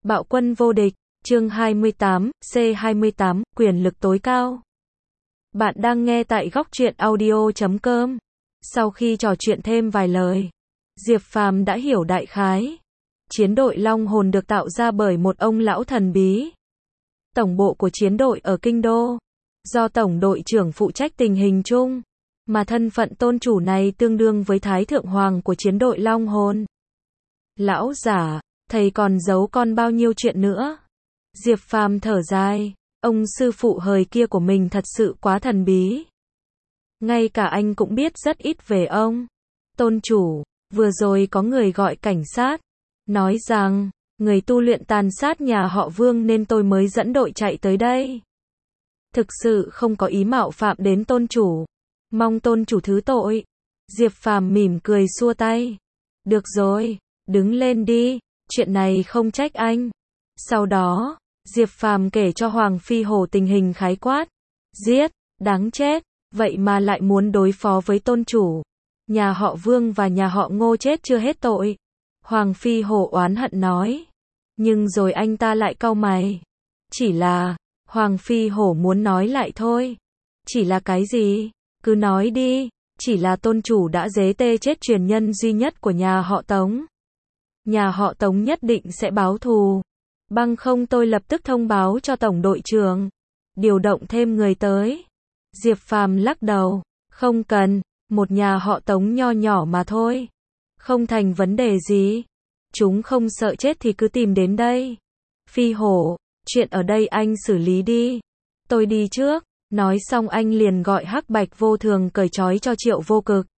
Bạo quân vô địch, chương 28, C28, quyền lực tối cao. Bạn đang nghe tại góc truyện audio.com. Sau khi trò chuyện thêm vài lời, Diệp Phàm đã hiểu đại khái. Chiến đội Long Hồn được tạo ra bởi một ông lão thần bí. Tổng bộ của chiến đội ở Kinh Đô, do tổng đội trưởng phụ trách tình hình chung, mà thân phận tôn chủ này tương đương với Thái Thượng Hoàng của chiến đội Long Hồn. Lão giả, thầy còn giấu con bao nhiêu chuyện nữa? Diệp Phàm thở dài, ông sư phụ hời kia của mình thật sự quá thần bí. Ngay cả anh cũng biết rất ít về ông. Tôn chủ, vừa rồi có người gọi cảnh sát, nói rằng, người tu luyện tàn sát nhà họ Vương nên tôi mới dẫn đội chạy tới đây. Thực sự không có ý mạo phạm đến tôn chủ. Mong tôn chủ thứ tội. Diệp Phàm mỉm cười xua tay. Được rồi, đứng lên đi, chuyện này không trách anh. Sau đó, Diệp Phàm kể cho Hoàng Phi Hổ tình hình khái quát. Giết, đáng chết, vậy mà lại muốn đối phó với tôn chủ. Nhà họ Vương và nhà họ Ngô chết chưa hết tội. Hoàng Phi Hổ oán hận nói. Nhưng rồi anh ta lại cau mày. Chỉ là, Hoàng Phi Hổ muốn nói lại thôi. Chỉ là cái gì? Cứ nói đi. Chỉ là tôn chủ đã giết chết truyền nhân duy nhất của nhà họ Tống. Nhà họ Tống nhất định sẽ báo thù. Bằng không tôi lập tức thông báo cho tổng đội trưởng. Điều động thêm người tới. Diệp Phàm lắc đầu. Không cần, một nhà họ Tống nho nhỏ mà thôi. Không thành vấn đề gì. Chúng không sợ chết thì cứ tìm đến đây. Phi Hổ, chuyện ở đây anh xử lý đi. Tôi đi trước. Nói xong anh liền gọi Hắc Bạch Vô Thường cởi trói cho Triệu Vô Cực.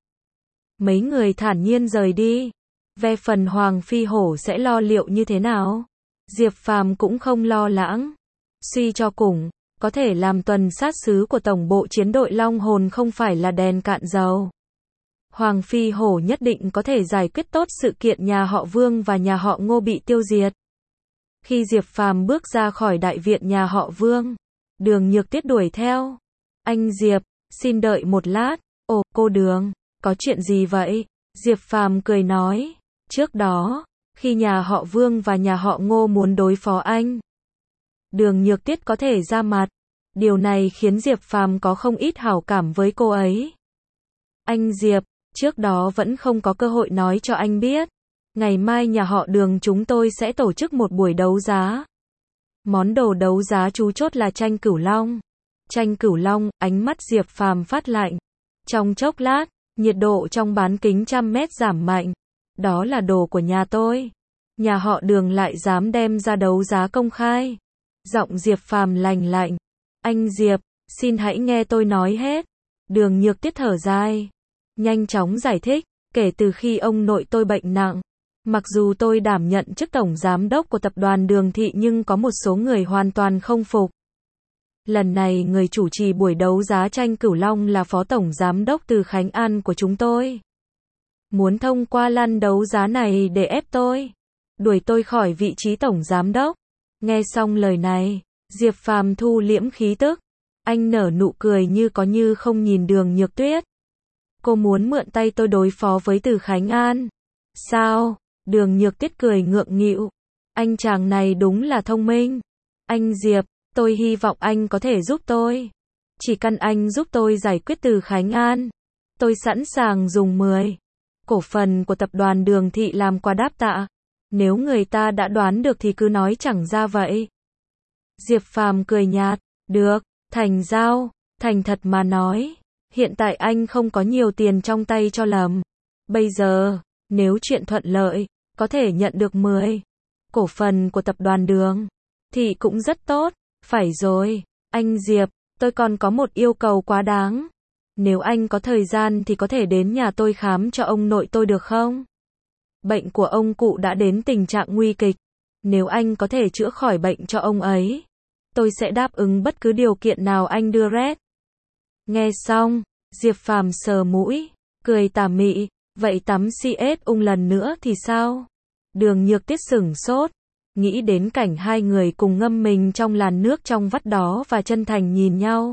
Mấy người thản nhiên rời đi. Về phần Hoàng Phi Hổ sẽ lo liệu như thế nào? Diệp Phàm cũng không lo lắng. Suy cho cùng, có thể làm tuần sát sứ của tổng bộ chiến đội Long Hồn không phải là đèn cạn dầu. Hoàng Phi Hổ nhất định có thể giải quyết tốt sự kiện nhà họ Vương và nhà họ Ngô bị tiêu diệt. Khi Diệp Phàm bước ra khỏi đại viện nhà họ Vương, Đường Nhược Tuyết đuổi theo. Anh Diệp, xin đợi một lát. Ồ, cô Đường, có chuyện gì vậy? Diệp Phàm cười nói. Trước đó, khi nhà họ Vương và nhà họ Ngô muốn đối phó anh, Đường Nhược Tuyết có thể ra mặt. Điều này khiến Diệp Phàm có không ít hảo cảm với cô ấy. Anh Diệp, trước đó vẫn không có cơ hội nói cho anh biết. Ngày mai nhà họ Đường chúng tôi sẽ tổ chức một buổi đấu giá. Món đồ đấu giá chú chốt là tranh cửu long. Tranh cửu long, ánh mắt Diệp Phàm phát lạnh. Trong chốc lát, nhiệt độ trong bán kính 100 mét giảm mạnh. Đó là đồ của nhà tôi. Nhà họ Đường lại dám đem ra đấu giá công khai. Giọng Diệp Phàm lạnh lạnh. Anh Diệp, xin hãy nghe tôi nói hết. Đường Nhược Tuyết thở dài. Nhanh chóng giải thích, kể từ khi ông nội tôi bệnh nặng. Mặc dù tôi đảm nhận chức tổng giám đốc của tập đoàn Đường Thị nhưng có một số người hoàn toàn không phục. Lần này người chủ trì buổi đấu giá tranh cửu long là phó tổng giám đốc Từ Khánh An của chúng tôi. Muốn thông qua lăn đấu giá này để ép tôi, đuổi tôi khỏi vị trí tổng giám đốc. Nghe xong lời này, Diệp Phàm thu liễm khí tức. Anh nở nụ cười như có như không nhìn Đường Nhược Tuyết. Cô muốn mượn tay tôi đối phó với Từ Khánh An. Sao? Đường Nhược Tuyết cười ngượng nghịu. Anh chàng này đúng là thông minh. Anh Diệp, tôi hy vọng anh có thể giúp tôi. Chỉ cần anh giúp tôi giải quyết Từ Khánh An, tôi sẵn sàng dùng 10 cổ phần của tập đoàn Đường Thị làm quà đáp tạ. Nếu người ta đã đoán được thì cứ nói chẳng ra vậy. Diệp Phàm cười nhạt. Được, thành giao. Thành thật mà nói, hiện tại anh không có nhiều tiền trong tay cho lầm. Bây giờ, nếu chuyện thuận lợi, có thể nhận được 10 cổ phần của tập đoàn Đường thì cũng rất tốt. Phải rồi, anh Diệp, tôi còn có một yêu cầu quá đáng. Nếu anh có thời gian thì có thể đến nhà tôi khám cho ông nội tôi được không? Bệnh của ông cụ đã đến tình trạng nguy kịch. Nếu anh có thể chữa khỏi bệnh cho ông ấy, tôi sẽ đáp ứng bất cứ điều kiện nào anh đưa ra. Nghe xong, Diệp Phàm sờ mũi, cười tà mị. Vậy tắm CS ung lần nữa thì sao? Đường Nhược Tuyết sửng sốt, nghĩ đến cảnh hai người cùng ngâm mình trong làn nước trong vắt đó và chân thành nhìn nhau.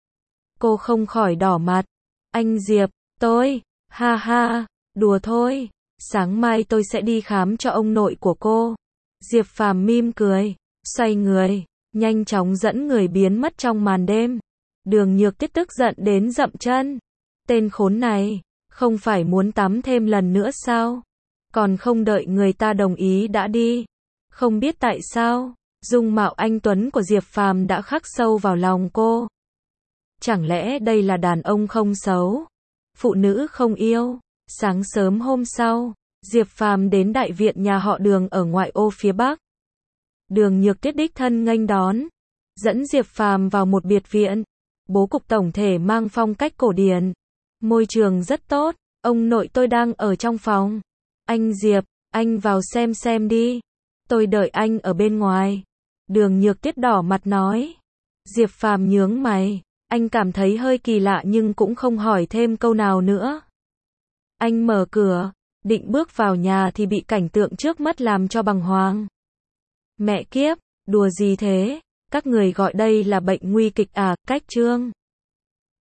Cô không khỏi đỏ mặt. Anh Diệp, tôi, ha ha, đùa thôi. Sáng mai tôi sẽ đi khám cho ông nội của cô. Diệp Phàm mỉm cười, xoay người, nhanh chóng dẫn người biến mất trong màn đêm. Đường Nhược Tiết tức giận đến dậm chân. Tên khốn này, không phải muốn tắm thêm lần nữa sao? Còn không đợi người ta đồng ý đã đi. Không biết tại sao, dung mạo anh tuấn của Diệp Phàm đã khắc sâu vào lòng cô. Chẳng lẽ đây là đàn ông không xấu? Phụ nữ không yêu. Sáng sớm hôm sau, Diệp Phàm đến đại viện nhà họ Đường ở ngoại ô phía Bắc. Đường Nhược Tiết đích thân nghênh đón, dẫn Diệp Phàm vào một biệt viện. Bố cục tổng thể mang phong cách cổ điển. Môi trường rất tốt, ông nội tôi đang ở trong phòng. Anh Diệp, anh vào xem đi. Tôi đợi anh ở bên ngoài. Đường Nhược Tiết đỏ mặt nói. Diệp Phàm nhướng mày, anh cảm thấy hơi kỳ lạ nhưng cũng không hỏi thêm câu nào nữa. Anh mở cửa, định bước vào nhà thì bị cảnh tượng trước mắt làm cho bàng hoàng. Mẹ kiếp, đùa gì thế? Các người gọi đây là bệnh nguy kịch à? Cách chương